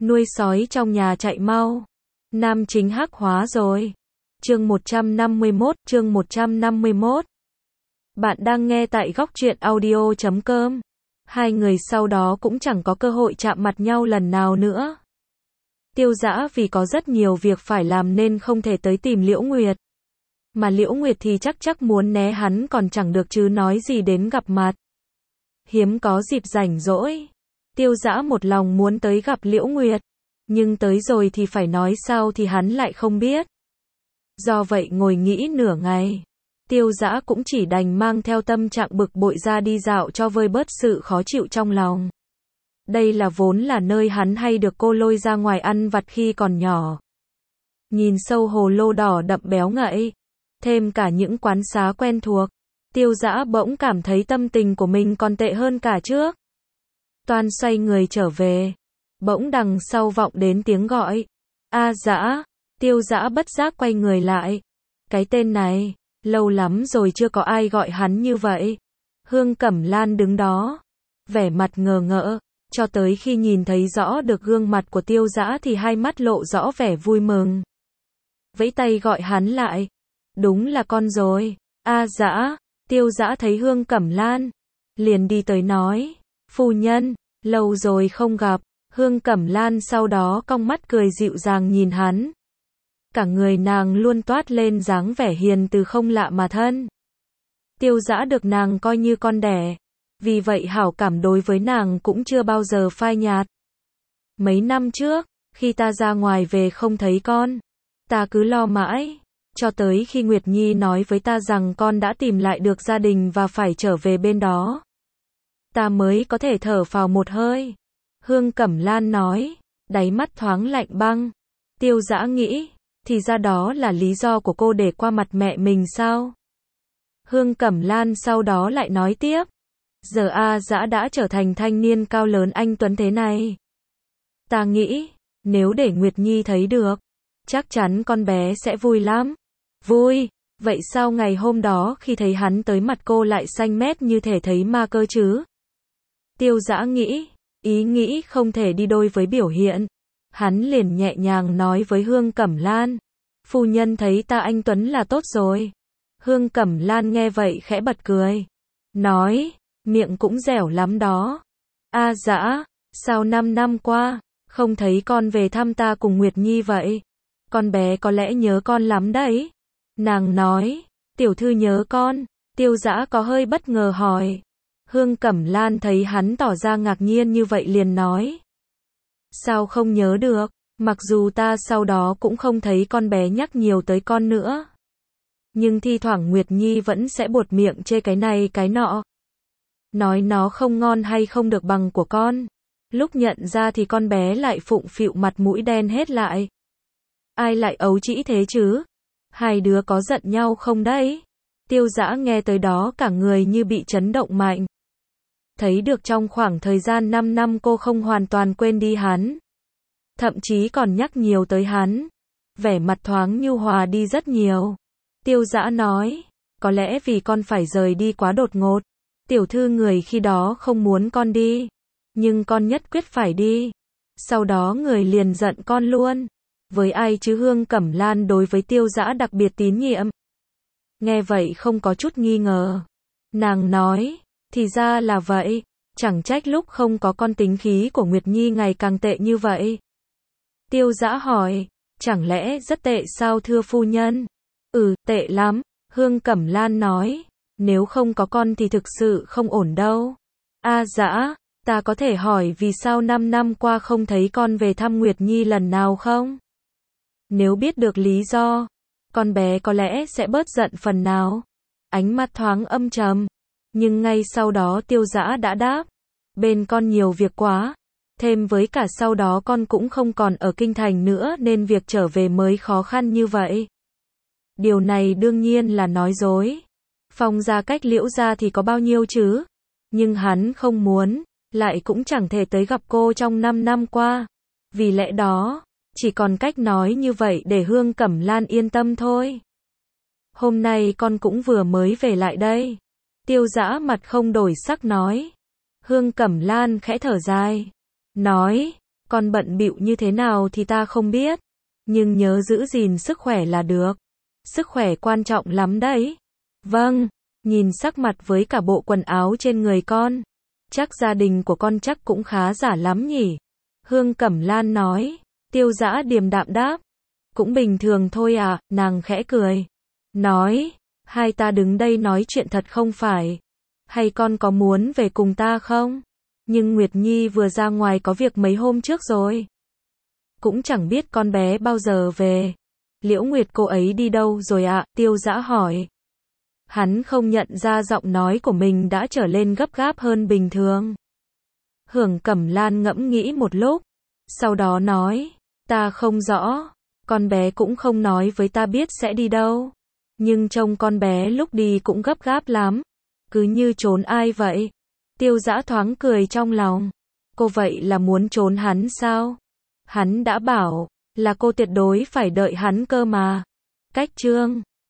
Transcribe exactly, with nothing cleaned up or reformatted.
Nuôi sói trong nhà chạy mau. Nam chính hắc hóa rồi. Chương một trăm năm mươi mốt, chương một trăm năm mươi mốt. Bạn đang nghe tại góc truyện audio chấm com. Hai người sau đó cũng chẳng có cơ hội chạm mặt nhau lần nào nữa. Tiêu Dã vì có rất nhiều việc phải làm nên không thể tới tìm Liễu Nguyệt. Mà Liễu Nguyệt thì chắc chắc muốn né hắn còn chẳng được chứ nói gì đến gặp mặt. Hiếm có dịp rảnh rỗi. Tiêu Dã một lòng muốn tới gặp Liễu Nguyệt. Nhưng tới rồi thì phải nói sao thì hắn lại không biết. Do vậy ngồi nghĩ nửa ngày. Tiêu Dã cũng chỉ đành mang theo tâm trạng bực bội ra đi dạo cho vơi bớt sự khó chịu trong lòng. Đây là vốn là nơi hắn hay được cô lôi ra ngoài ăn vặt khi còn nhỏ. Nhìn sâu hồ lô đỏ đậm béo ngậy, thêm cả những quán xá quen thuộc, Tiêu Dã bỗng cảm thấy tâm tình của mình còn tệ hơn cả trước. Toan xoay người trở về, bỗng đằng sau vọng đến tiếng gọi. A Dã. Tiêu Dã bất giác quay người lại. Cái tên này, lâu lắm rồi chưa có ai gọi hắn như vậy. Hương Cẩm Lan đứng đó, vẻ mặt ngờ ngợ, cho tới khi nhìn thấy rõ được gương mặt của Tiêu Dã thì hai mắt lộ rõ vẻ vui mừng. Vẫy tay gọi hắn lại. Đúng là con rồi. A Dã. Tiêu Dã thấy Hương Cẩm Lan, liền đi tới nói, phu nhân, lâu rồi không gặp. Hương Cẩm Lan sau đó cong mắt cười dịu dàng nhìn hắn. Cả người nàng luôn toát lên dáng vẻ hiền từ không lạ mà thân. Tiêu Dã được nàng coi như con đẻ, vì vậy hảo cảm đối với nàng cũng chưa bao giờ phai nhạt. Mấy năm trước, khi ta ra ngoài về không thấy con, ta cứ lo mãi, cho tới khi Nguyệt Nhi nói với ta rằng con đã tìm lại được gia đình và phải trở về bên đó. Ta mới có thể thở phào một hơi. Hương Cẩm Lan nói, đáy mắt thoáng lạnh băng. Tiêu Dã nghĩ, thì ra đó là lý do của cô để qua mặt mẹ mình sao? Hương Cẩm Lan sau đó lại nói tiếp, giờ A Dã đã trở thành thanh niên cao lớn anh tuấn thế này. Ta nghĩ, nếu để Nguyệt Nhi thấy được, chắc chắn con bé sẽ vui lắm. Vui? Vậy sao ngày hôm đó khi thấy hắn tới mặt cô lại xanh mét như thể thấy ma cơ chứ? Tiêu Dã nghĩ, ý nghĩ không thể đi đôi với biểu hiện. Hắn liền nhẹ nhàng nói với Hương Cẩm Lan, phu nhân thấy ta anh tuấn là tốt rồi. Hương Cẩm Lan nghe vậy khẽ bật cười, nói, miệng cũng dẻo lắm đó. A Dã, sao năm năm qua, không thấy con về thăm ta cùng Nguyệt Nhi vậy? Con bé có lẽ nhớ con lắm đấy. Nàng nói, tiểu thư nhớ con. Tiêu Dã có hơi bất ngờ hỏi. Hương Cẩm Lan thấy hắn tỏ ra ngạc nhiên như vậy liền nói, sao không nhớ được, mặc dù ta sau đó cũng không thấy con bé nhắc nhiều tới con nữa. Nhưng thi thoảng Nguyệt Nhi vẫn sẽ buột miệng chê cái này cái nọ. Nói nó không ngon hay không được bằng của con. Lúc nhận ra thì con bé lại phụng phịu mặt mũi đen hết lại. Ai lại ấu trĩ thế chứ? Hai đứa có giận nhau không đấy? Tiêu Dã nghe tới đó cả người như bị chấn động mạnh. Thấy được trong khoảng thời gian năm năm cô không hoàn toàn quên đi hắn. Thậm chí còn nhắc nhiều tới hắn. Vẻ mặt thoáng nhu hòa đi rất nhiều. Tiêu Dã nói, có lẽ vì con phải rời đi quá đột ngột. Tiểu thư người khi đó không muốn con đi. Nhưng con nhất quyết phải đi. Sau đó người liền giận con luôn. Với ai chứ Hương Cẩm Lan đối với Tiêu Dã đặc biệt tín nhiệm. Nghe vậy không có chút nghi ngờ. Nàng nói, thì ra là vậy, chẳng trách lúc không có con tính khí của Nguyệt Nhi ngày càng tệ như vậy. Tiêu Dã hỏi, chẳng lẽ rất tệ sao thưa phu nhân? Ừ, tệ lắm, Hương Cẩm Lan nói, nếu không có con thì thực sự không ổn đâu. A Dã, ta có thể hỏi vì sao năm năm qua không thấy con về thăm Nguyệt Nhi lần nào không? Nếu biết được lý do, con bé có lẽ sẽ bớt giận phần nào. Ánh mắt thoáng âm trầm. Nhưng ngay sau đó Tiêu Dã đã đáp, bên con nhiều việc quá, thêm với cả sau đó con cũng không còn ở kinh thành nữa nên việc trở về mới khó khăn như vậy. Điều này đương nhiên là nói dối. Phong gia cách Liễu gia thì có bao nhiêu chứ? Nhưng hắn không muốn, lại cũng chẳng thể tới gặp cô trong năm năm qua. Vì lẽ đó, chỉ còn cách nói như vậy để Hương Cẩm Lan yên tâm thôi. Hôm nay con cũng vừa mới về lại đây. Tiêu Dã mặt không đổi sắc nói. Hương Cẩm Lan khẽ thở dài. Nói, Con bận bịu như thế nào thì ta không biết. Nhưng nhớ giữ gìn sức khỏe là được. Sức khỏe quan trọng lắm đấy. Vâng, nhìn sắc mặt với cả bộ quần áo trên người con. Chắc gia đình của con chắc cũng khá giả lắm nhỉ. Hương Cẩm Lan nói. Tiêu Dã điềm đạm đáp. Cũng bình thường thôi à, nàng khẽ cười. Nói, hai ta đứng đây nói chuyện thật không phải. Hay con có muốn về cùng ta không? Nhưng Nguyệt Nhi vừa ra ngoài có việc mấy hôm trước rồi. Cũng chẳng biết con bé bao giờ về. Liễu Nguyệt cô ấy đi đâu rồi ạ? Tiêu Dã hỏi. Hắn không nhận ra giọng nói của mình đã trở lên gấp gáp hơn bình thường. Hương Cẩm Lan ngẫm nghĩ một lúc. Sau đó nói, ta không rõ. Con bé cũng không nói với ta biết sẽ đi đâu. Nhưng trông con bé lúc đi cũng gấp gáp lắm. Cứ như trốn ai vậy? Tiêu Dã thoáng cười trong lòng. Cô vậy là muốn trốn hắn sao? Hắn đã bảo là cô tuyệt đối phải đợi hắn cơ mà. Cách chương